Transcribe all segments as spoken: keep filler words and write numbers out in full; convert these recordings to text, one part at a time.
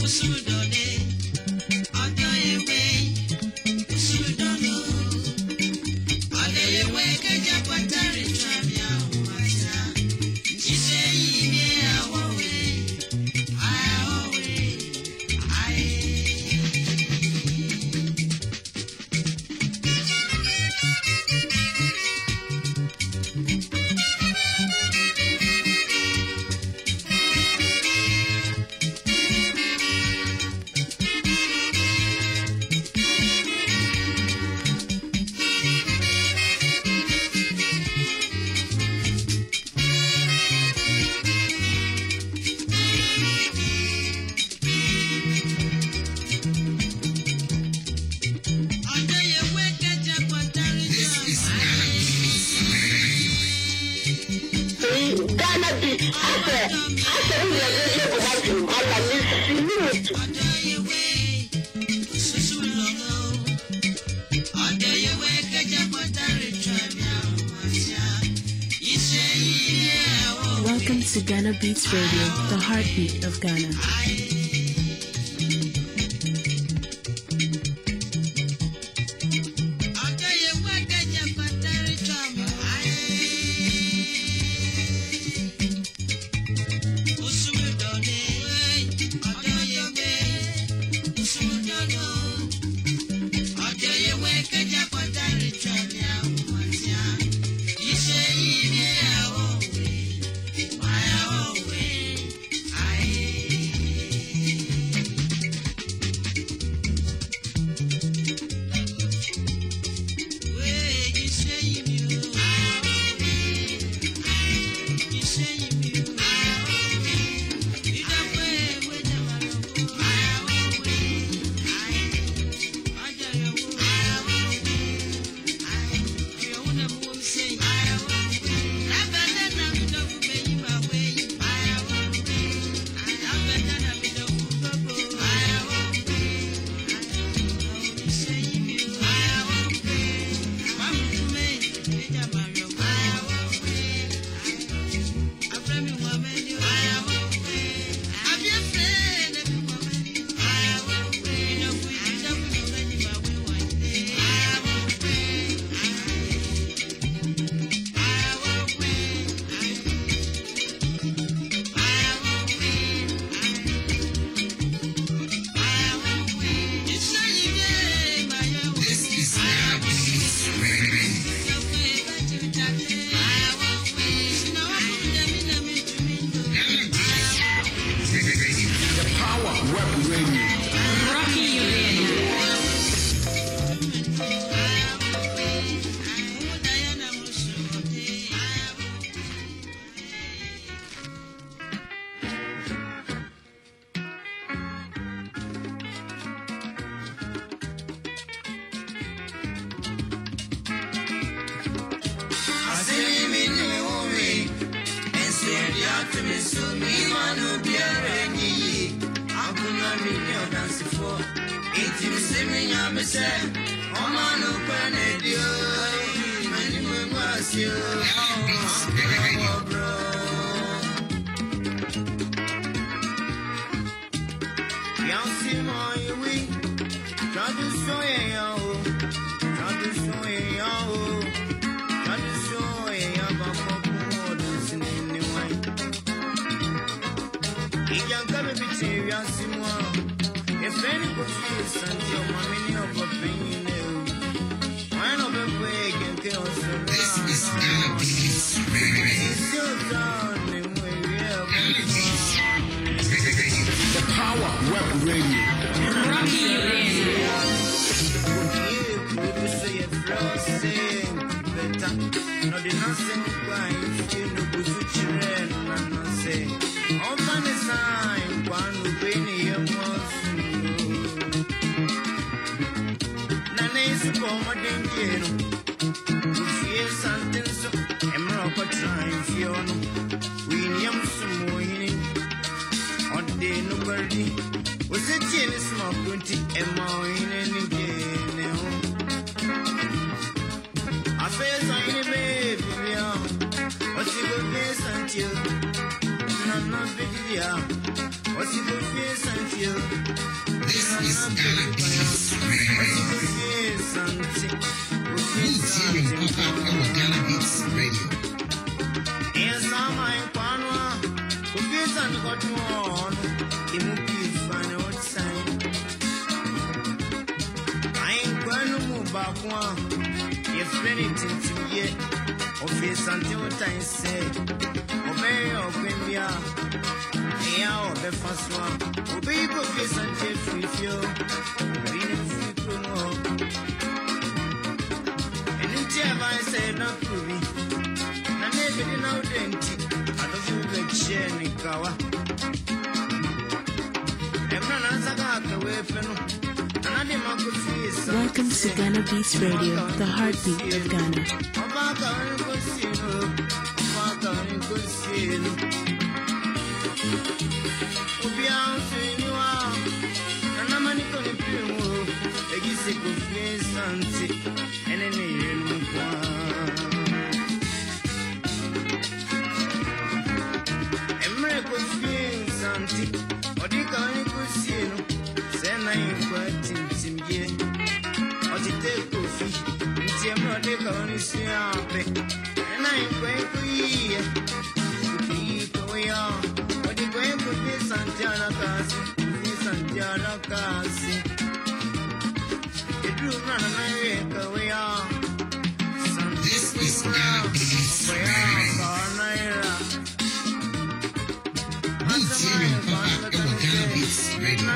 Welcome to Ghana Beats Radio, the heartbeat of Ghana. This is Ghana Beats Radio. Meet you in Papa our Ghana Beats Radio. Yes, I'm my panwa. Cookies and got one. Imuki fan outside. I ain't going to move back one. If anything to get, office until time say, obey or Quindia. Yeah, the first one. Obey cookies and Jeffrey Fio. Reading free promo. And in Java, I say not to be. I never did know denti. I don't feel like sharing Kawa. Welcome to Ghana Beats Radio, the heartbeat of Ghana. This is Ghana Beats Radio. Meet you in Papa our Ghana Beats Radio.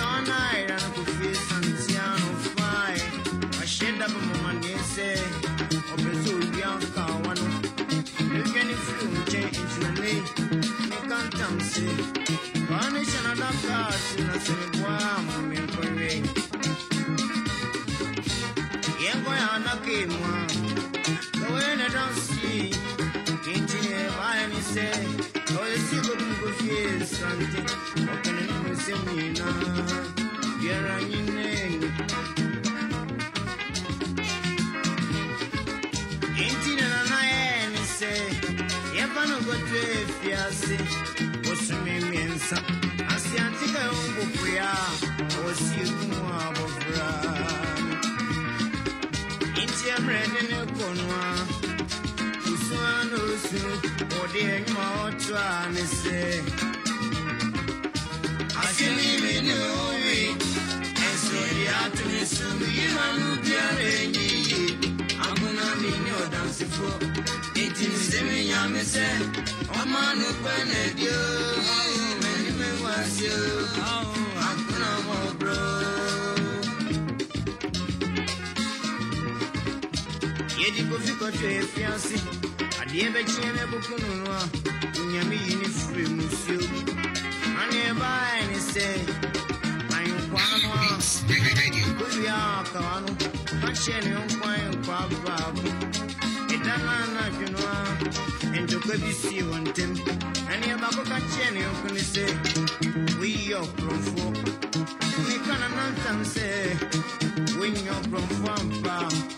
Yedi kofi kofi fiancé, adie be chiene bukunu no, nyami yini free musio. Ane ba ni say, ayu kwano, kuya kawano, machene onkwan kwa babu. Edana na junwa, ento kwebisi wontem. Ane ba ko kachene onkuni say, we yo profo. We kana nantam say, we yo profo ampa.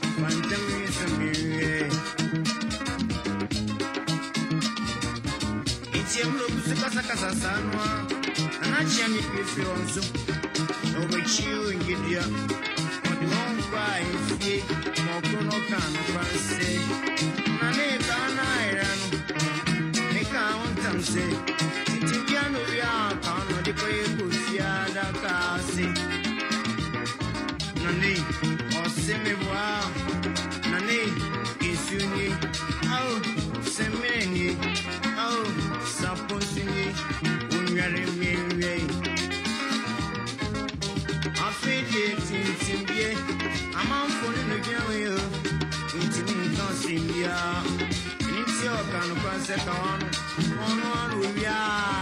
It's a look to Casacasano, and I shall if you also over you in Gidia. On the long cry, feet, more Kono can say, Nane Iran, make out and say, Titiano, we are on the way to Fiada Cassi. Nane, or semi wow. Nane isuni au semeni au saposini unyare mwe afede tintimbie amamfoni no gyawe yo intimi nkan simbia nti okan kwase ka ono ono anu ya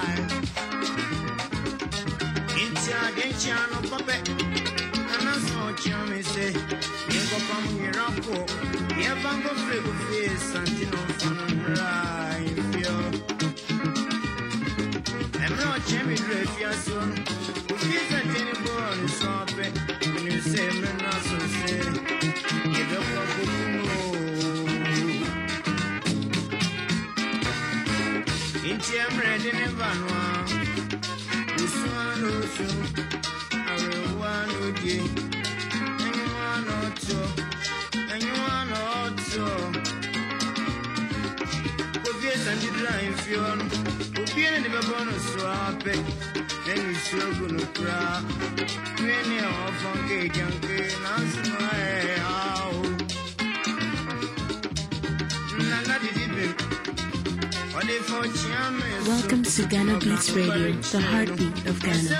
nti adenchi anu pape ana so chame se yengo pam yirako yebango frego face antino funrai fio emro chemi refiaso ufisa teni bon sope ni se mena so se yedo ko kuno inti emre de ne vanwa fear. Opian and the bonus swap. Then you slow no crowd. Many are funky junkie. That's my house. Welcome to Ghana Beats Radio, the heartbeat of Ghana.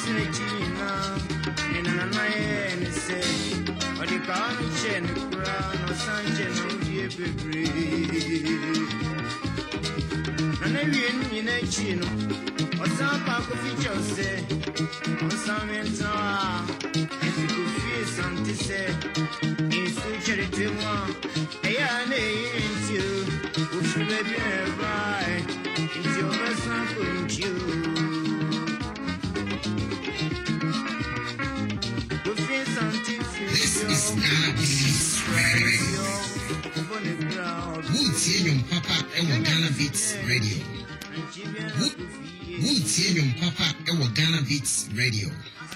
This is Ghana Beats Radio. Wootie Yum Papa Ewo Ghana Beats Radio. Wootie Yum Papa Ewo Ghana Beats Radio.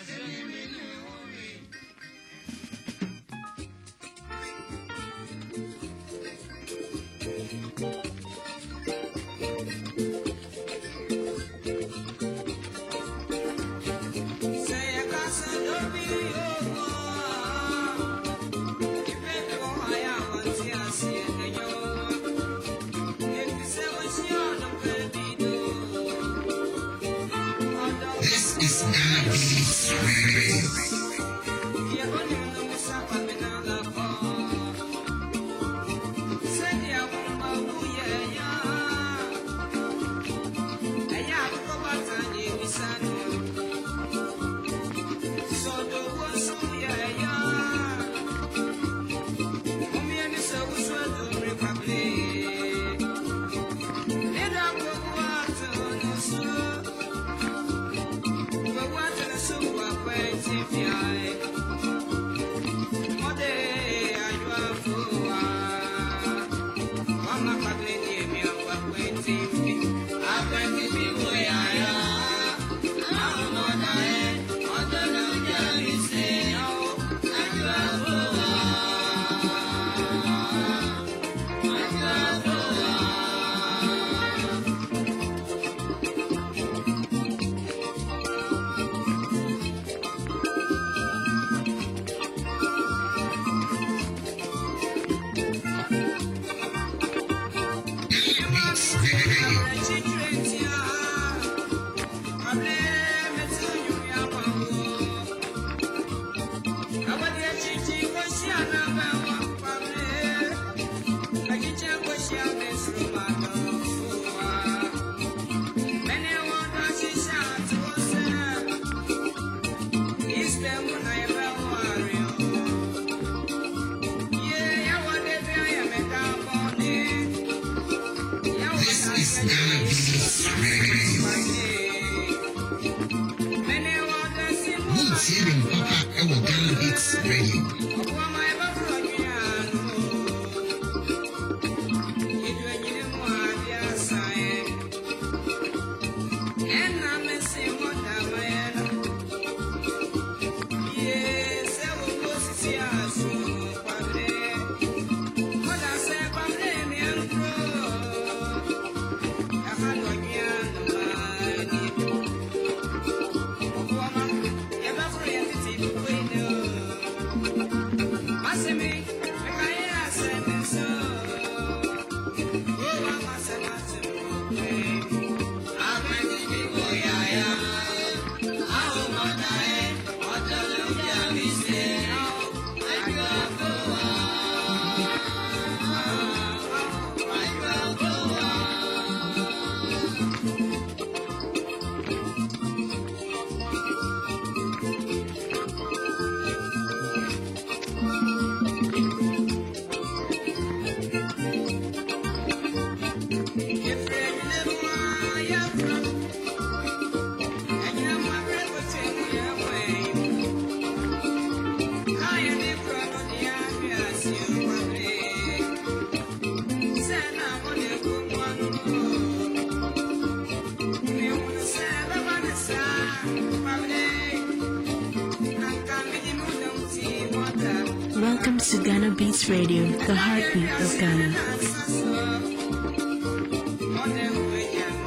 Welcome to Ghana Beats Radio, the heartbeat of Ghana.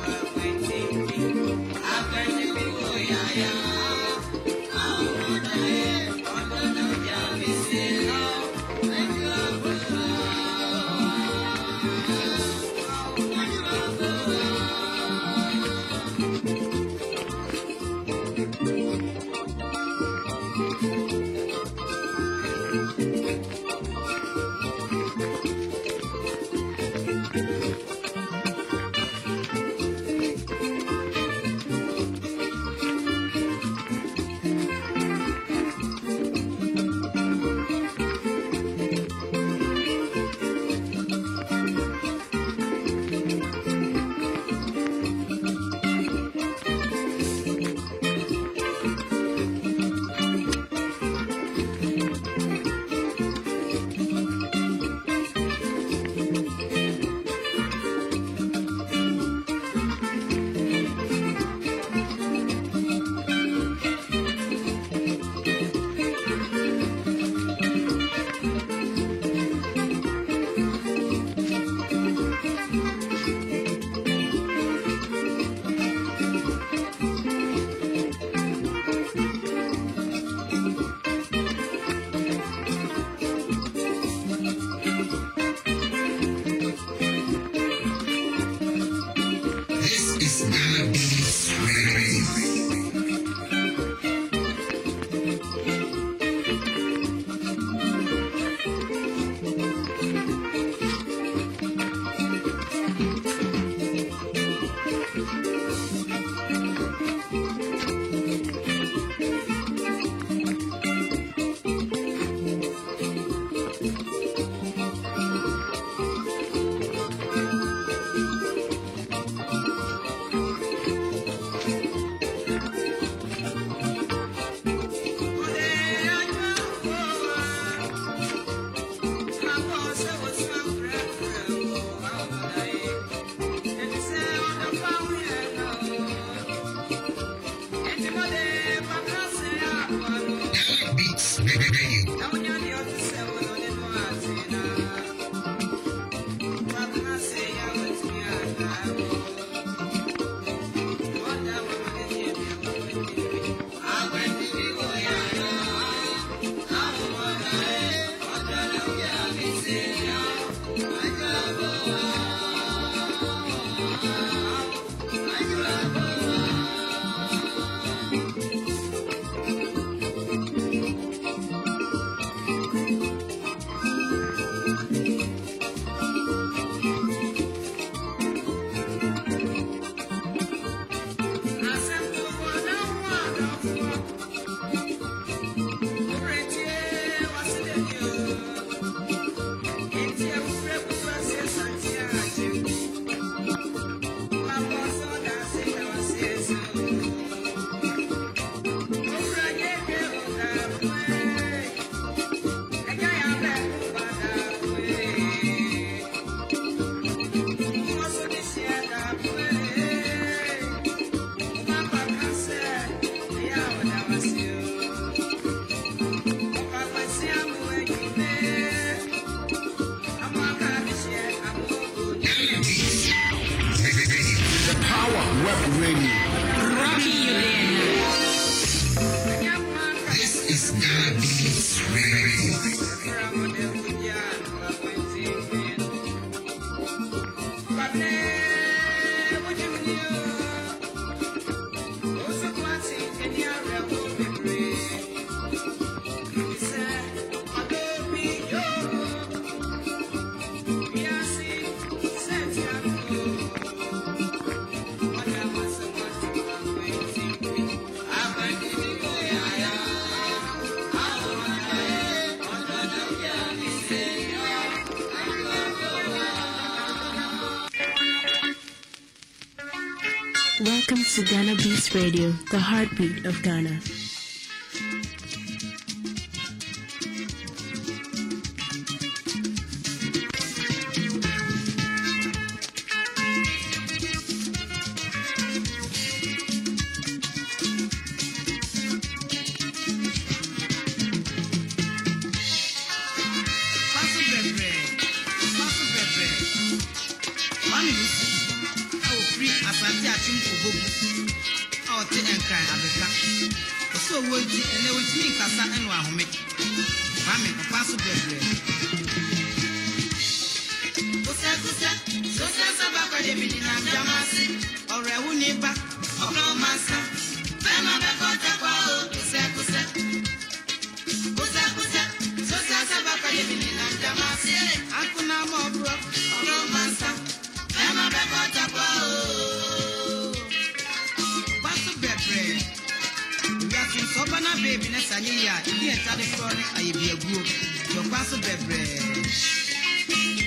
Welcome to Ghana Beats Radio, the heartbeat of Ghana. Asante achimfo bobu. Oh, and cry at the car. So would you and they would think as I know how make. Mammy, a pass of the bread. Kusa kusa, so says about the meeting and Jamasi, or I will never, or no master. Bama Bakota, Kusa kusa. Kusa kusa, so says about the meeting and Jamasi, Akuna Mobro, or no master. Bama Bakota, pass of the bread. Sobana baby na sanya ya, ibi eta de front aye bi aguo. Your pass of the bread.